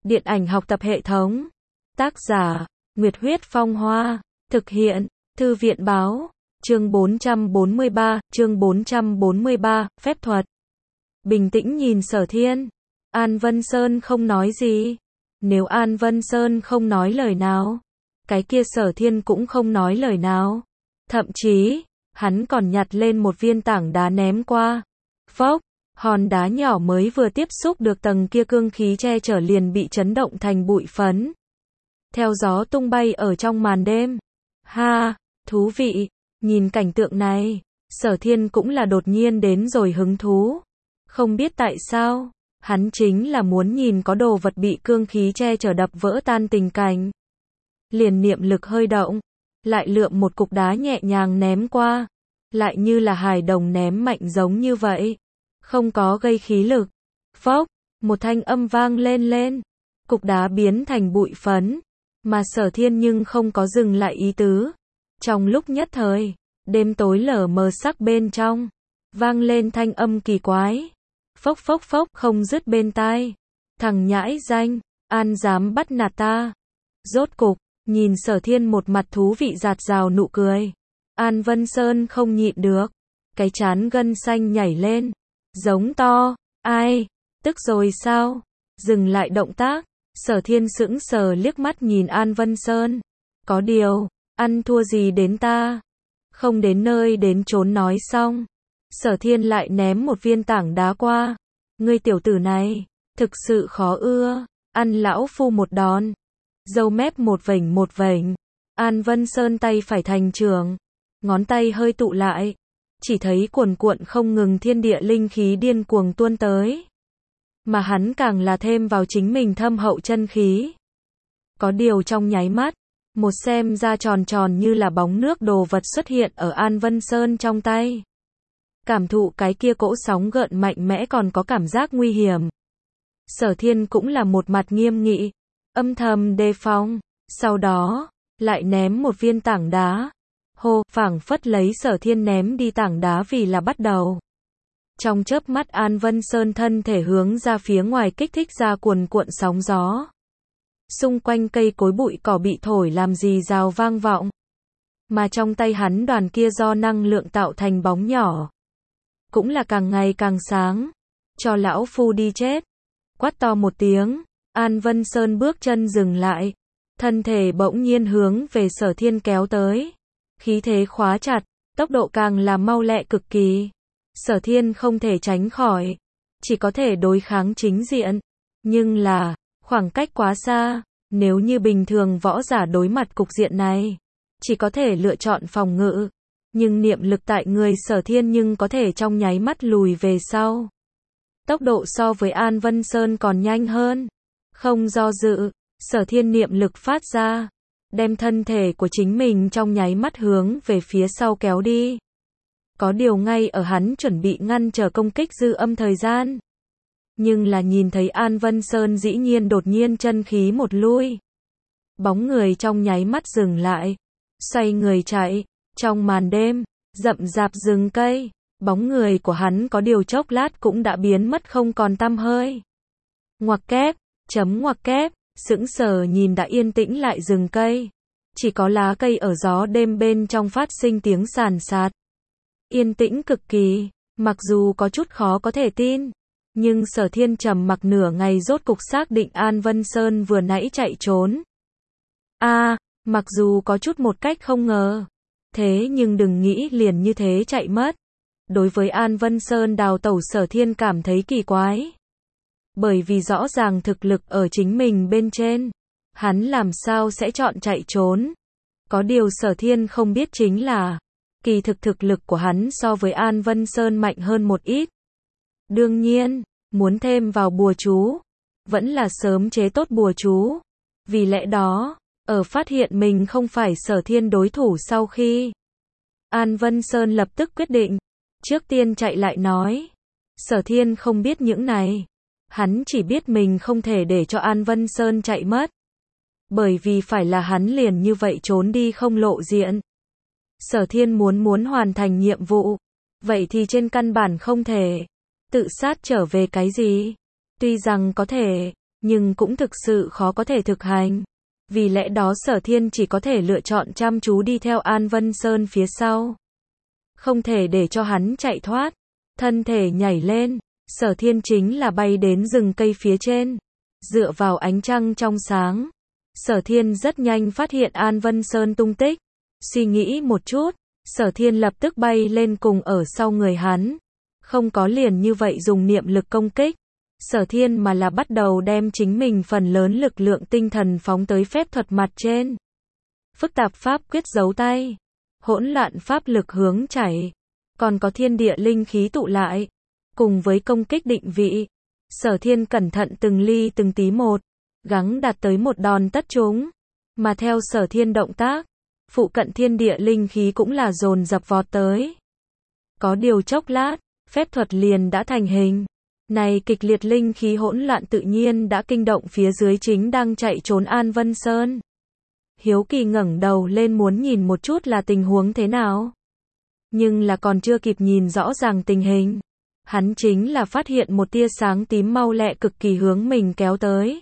Điện ảnh học tập hệ thống. Tác giả, Nguyệt Huyết Phong Hoa. Thực hiện, Thư viện Báo. Chương 443, phép thuật. Bình tĩnh nhìn Sở Thiên. An Vân Sơn không nói gì. Nếu An Vân Sơn không nói lời nào, cái kia Sở Thiên cũng không nói lời nào. Thậm chí, hắn còn nhặt lên một viên tảng đá ném qua. Phốc, hòn đá nhỏ mới vừa tiếp xúc được tầng kia cương khí che chở liền bị chấn động thành bụi phấn. Theo gió tung bay ở trong màn đêm. Ha, thú vị, nhìn cảnh tượng này, Sở Thiên cũng là đột nhiên đến rồi hứng thú. Không biết tại sao, hắn chính là muốn nhìn có đồ vật bị cương khí che chở đập vỡ tan tình cảnh. Liền niệm lực hơi động, lại lượm một cục đá nhẹ nhàng ném qua, lại như là hài đồng ném mạnh giống như vậy, không có gây khí lực. Phốc, một thanh âm vang lên, cục đá biến thành bụi phấn, mà Sở Thiên nhưng không có dừng lại ý tứ. Trong lúc nhất thời, đêm tối lờ mờ sắc bên trong, vang lên thanh âm kỳ quái. Phốc phốc phốc không dứt bên tai. Thằng nhãi danh, an dám bắt nạt ta. Rốt cục, nhìn Sở Thiên một mặt thú vị rạt rào nụ cười. An Vân Sơn không nhịn được, cái trán gân xanh nhảy lên, giống to, ai, tức rồi sao? Dừng lại động tác, Sở Thiên sững sờ liếc mắt nhìn An Vân Sơn. Có điều, ăn thua gì đến ta? Không đến nơi đến chốn nói xong, Sở Thiên lại ném một viên tảng đá qua. Ngươi tiểu tử này, thực sự khó ưa, ăn lão phu một đòn. Râu mép một vểnh. An Vân Sơn tay phải thành trường, ngón tay hơi tụ lại, chỉ thấy cuồn cuộn không ngừng thiên địa linh khí điên cuồng tuôn tới. Mà hắn càng là thêm vào chính mình thâm hậu chân khí. Có điều trong nháy mắt, một xem ra tròn tròn như là bóng nước đồ vật xuất hiện ở An Vân Sơn trong tay. Cảm thụ cái kia cỗ sóng gợn mạnh mẽ còn có cảm giác nguy hiểm. Sở Thiên cũng là một mặt nghiêm nghị, âm thầm đề phòng, sau đó, lại ném một viên tảng đá. Hô, phảng phất lấy Sở Thiên ném đi tảng đá vì là bắt đầu. Trong chớp mắt An Vân Sơn thân thể hướng ra phía ngoài kích thích ra cuồn cuộn sóng gió. Xung quanh cây cối bụi cỏ bị thổi làm rì rào vang vọng. Mà trong tay hắn đoàn kia do năng lượng tạo thành bóng nhỏ, cũng là càng ngày càng sáng. Cho lão phu đi chết. Quát to một tiếng, An Vân Sơn bước chân dừng lại, thân thể bỗng nhiên hướng về Sở Thiên kéo tới. Khí thế khóa chặt, tốc độ càng là mau lẹ cực kỳ. Sở Thiên không thể tránh khỏi, chỉ có thể đối kháng chính diện. Nhưng là, khoảng cách quá xa, nếu như bình thường võ giả đối mặt cục diện này, chỉ có thể lựa chọn phòng ngự. Nhưng niệm lực tại người Sở Thiên nhưng có thể trong nháy mắt lùi về sau. Tốc độ so với An Vân Sơn còn nhanh hơn. Không do dự, Sở Thiên niệm lực phát ra, đem thân thể của chính mình trong nháy mắt hướng về phía sau kéo đi. Có điều ngay ở hắn chuẩn bị ngăn trở công kích dư âm thời gian, nhưng là nhìn thấy An Vân Sơn dĩ nhiên đột nhiên chân khí một lui. Bóng người trong nháy mắt dừng lại, xoay người chạy. Trong màn đêm, rậm rạp rừng cây, bóng người của hắn có điều chốc lát cũng đã biến mất không còn tăm hơi. Ngoặc kép, sững sờ nhìn đã yên tĩnh lại rừng cây. Chỉ có lá cây ở gió đêm bên trong phát sinh tiếng sàn sạt. Yên tĩnh cực kỳ, mặc dù có chút khó có thể tin. Nhưng Sở Thiên trầm mặc nửa ngày rốt cục xác định An Vân Sơn vừa nãy chạy trốn. Mặc dù có chút một cách không ngờ. Thế nhưng đừng nghĩ liền như thế chạy mất. Đối với An Vân Sơn đào tẩu Sở Thiên cảm thấy kỳ quái. Bởi vì rõ ràng thực lực ở chính mình bên trên. Hắn làm sao sẽ chọn chạy trốn. Có điều Sở Thiên không biết chính là, kỳ thực lực của hắn so với An Vân Sơn mạnh hơn một ít. Đương nhiên, muốn thêm vào bùa chú, vẫn là sớm chế tốt bùa chú. Vì lẽ đó, ở phát hiện mình không phải Sở Thiên đối thủ sau khi, An Vân Sơn lập tức quyết định, trước tiên chạy lại nói. Sở Thiên không biết những này, hắn chỉ biết mình không thể để cho An Vân Sơn chạy mất. Bởi vì phải là hắn liền như vậy trốn đi không lộ diện. Sở Thiên muốn hoàn thành nhiệm vụ, vậy thì trên căn bản không thể tự sát trở về cái gì. Tuy rằng có thể, nhưng cũng thực sự khó có thể thực hành. Vì lẽ đó Sở Thiên chỉ có thể lựa chọn chăm chú đi theo An Vân Sơn phía sau. Không thể để cho hắn chạy thoát. Thân thể nhảy lên, Sở Thiên chính là bay đến rừng cây phía trên. Dựa vào ánh trăng trong sáng, Sở Thiên rất nhanh phát hiện An Vân Sơn tung tích. Suy nghĩ một chút, Sở Thiên lập tức bay lên cùng ở sau người hắn. Không có liền như vậy dùng niệm lực công kích Sở Thiên mà là bắt đầu đem chính mình phần lớn lực lượng tinh thần phóng tới phép thuật mặt trên. Phức tạp pháp quyết giấu tay, hỗn loạn pháp lực hướng chảy, còn có thiên địa linh khí tụ lại, cùng với công kích định vị. Sở Thiên cẩn thận từng ly từng tí một, gắng đạt tới một đòn tất trúng. Mà theo Sở Thiên động tác, phụ cận thiên địa linh khí cũng là dồn dập vọt tới. Có điều chốc lát, phép thuật liền đã thành hình. Này kịch liệt linh khí hỗn loạn tự nhiên đã kinh động phía dưới chính đang chạy trốn An Vân Sơn. Hiếu kỳ ngẩng đầu lên muốn nhìn một chút là tình huống thế nào. Nhưng là còn chưa kịp nhìn rõ ràng tình hình, hắn chính là phát hiện một tia sáng tím mau lẹ cực kỳ hướng mình kéo tới.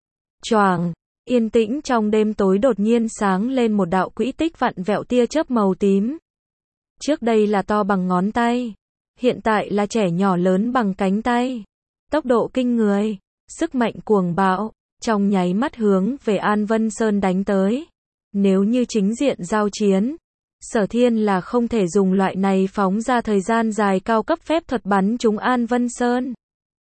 Choàng, yên tĩnh trong đêm tối đột nhiên sáng lên một đạo quỹ tích vặn vẹo tia chớp màu tím. Trước đây là to bằng ngón tay, hiện tại là trẻ nhỏ lớn bằng cánh tay. Tốc độ kinh người, sức mạnh cuồng bạo, trong nháy mắt hướng về An Vân Sơn đánh tới. Nếu như chính diện giao chiến, Sở Thiên là không thể dùng loại này phóng ra thời gian dài cao cấp phép thuật bắn trúng An Vân Sơn.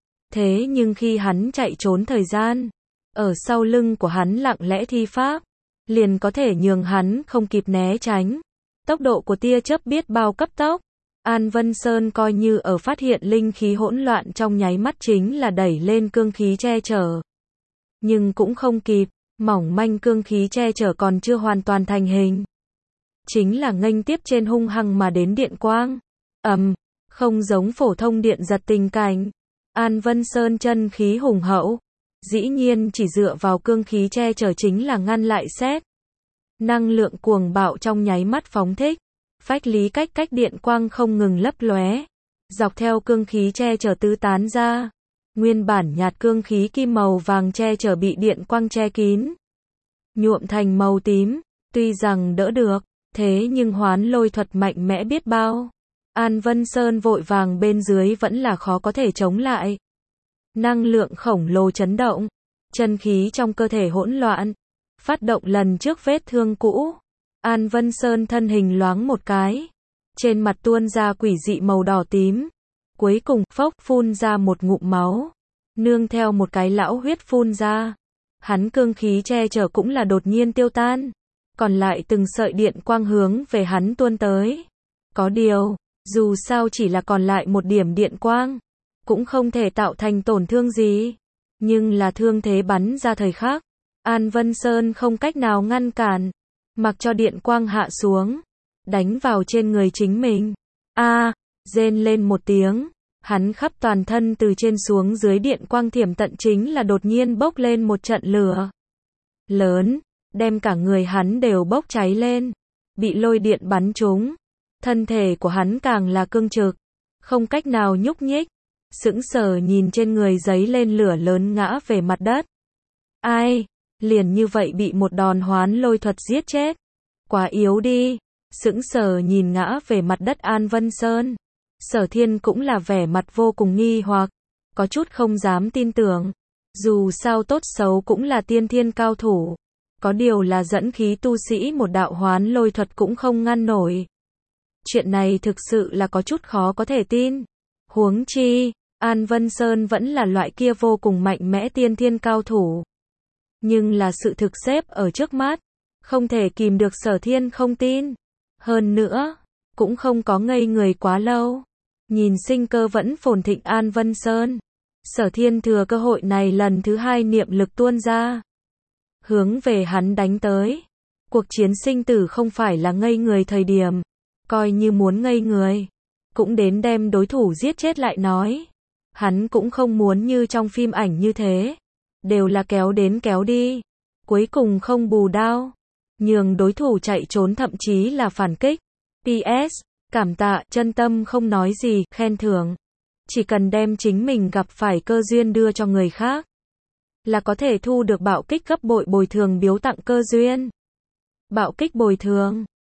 Thế nhưng khi hắn chạy trốn thời gian, ở sau lưng của hắn lặng lẽ thi pháp, liền có thể nhường hắn không kịp né tránh. Tốc độ của tia chớp biết bao cấp tốc. An Vân Sơn coi như ở phát hiện linh khí hỗn loạn trong nháy mắt chính là đẩy lên cương khí che chở. Nhưng cũng không kịp, mỏng manh cương khí che chở còn chưa hoàn toàn thành hình. Chính là nghênh tiếp trên hung hăng mà đến điện quang. Không giống phổ thông điện giật tình cảnh. An Vân Sơn chân khí hùng hậu, dĩ nhiên chỉ dựa vào cương khí che chở chính là ngăn lại xét. Năng lượng cuồng bạo trong nháy mắt phóng thích. Phách lý cách điện quang không ngừng lấp lóe, dọc theo cương khí che chở tứ tán ra. Nguyên bản nhạt cương khí kim màu vàng che chở bị điện quang che kín, nhuộm thành màu tím. Tuy rằng đỡ được, thế nhưng hoán lôi thuật mạnh mẽ biết bao. An Vân Sơn vội vàng bên dưới vẫn là khó có thể chống lại. Năng lượng khổng lồ chấn động, chân khí trong cơ thể hỗn loạn, phát động lần trước vết thương cũ. An Vân Sơn thân hình loáng một cái, trên mặt tuôn ra quỷ dị màu đỏ tím. Cuối cùng, phốc phun ra một ngụm máu, nương theo một cái lão huyết phun ra. Hắn cương khí che chở cũng là đột nhiên tiêu tan, còn lại từng sợi điện quang hướng về hắn tuôn tới. Có điều, dù sao chỉ là còn lại một điểm điện quang, cũng không thể tạo thành tổn thương gì. Nhưng là thương thế bắn ra thời khắc, An Vân Sơn không cách nào ngăn cản, mặc cho điện quang hạ xuống, đánh vào trên người chính mình. Rên lên một tiếng, hắn khắp toàn thân từ trên xuống dưới điện quang thiểm tận chính là đột nhiên bốc lên một trận lửa lớn, đem cả người hắn đều bốc cháy lên, bị lôi điện bắn trúng. Thân thể của hắn càng là cương trực, không cách nào nhúc nhích, sững sờ nhìn trên người giấy lên lửa lớn ngã về mặt đất. Ai, liền như vậy bị một đòn hoán lôi thuật giết chết. Quá yếu đi. Sững sờ nhìn ngã về mặt đất An Vân Sơn. Sở Thiên cũng là vẻ mặt vô cùng nghi hoặc, có chút không dám tin tưởng. Dù sao tốt xấu cũng là tiên thiên cao thủ, có điều là dẫn khí tu sĩ một đạo hoán lôi thuật cũng không ngăn nổi. Chuyện này thực sự là có chút khó có thể tin. Huống chi, An Vân Sơn vẫn là loại kia vô cùng mạnh mẽ tiên thiên cao thủ. Nhưng là sự thực xếp ở trước mắt, không thể kìm được Sở Thiên không tin. Hơn nữa, cũng không có ngây người quá lâu. Nhìn sinh cơ vẫn phồn thịnh An Vân Sơn, Sở Thiên thừa cơ hội này lần thứ hai niệm lực tuôn ra, hướng về hắn đánh tới. Cuộc chiến sinh tử không phải là ngây người thời điểm, coi như muốn ngây người, cũng đến đem đối thủ giết chết lại nói. Hắn cũng không muốn như trong phim ảnh như thế, đều là kéo đến kéo đi, cuối cùng không bù đao, nhường đối thủ chạy trốn thậm chí là phản kích. PS, cảm tạ, chân tâm không nói gì, khen thưởng. Chỉ cần đem chính mình gặp phải cơ duyên đưa cho người khác. là có thể thu được bạo kích gấp bội bồi thường biếu tặng cơ duyên. Bạo kích bồi thường